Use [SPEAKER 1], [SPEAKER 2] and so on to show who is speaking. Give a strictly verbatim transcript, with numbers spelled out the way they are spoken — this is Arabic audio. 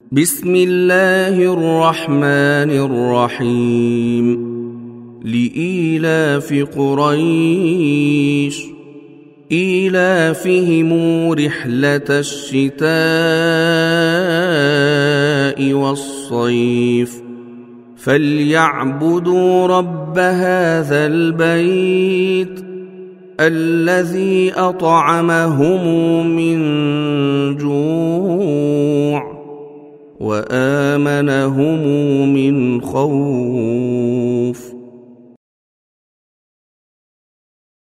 [SPEAKER 1] بسم الله الرحمن الرحيم لإيلاف قريش إيلافهم رحلة الشتاء والصيف فليعبدوا رب هذا البيت الذي أطعمهم من جوع وآمنهم من خوف.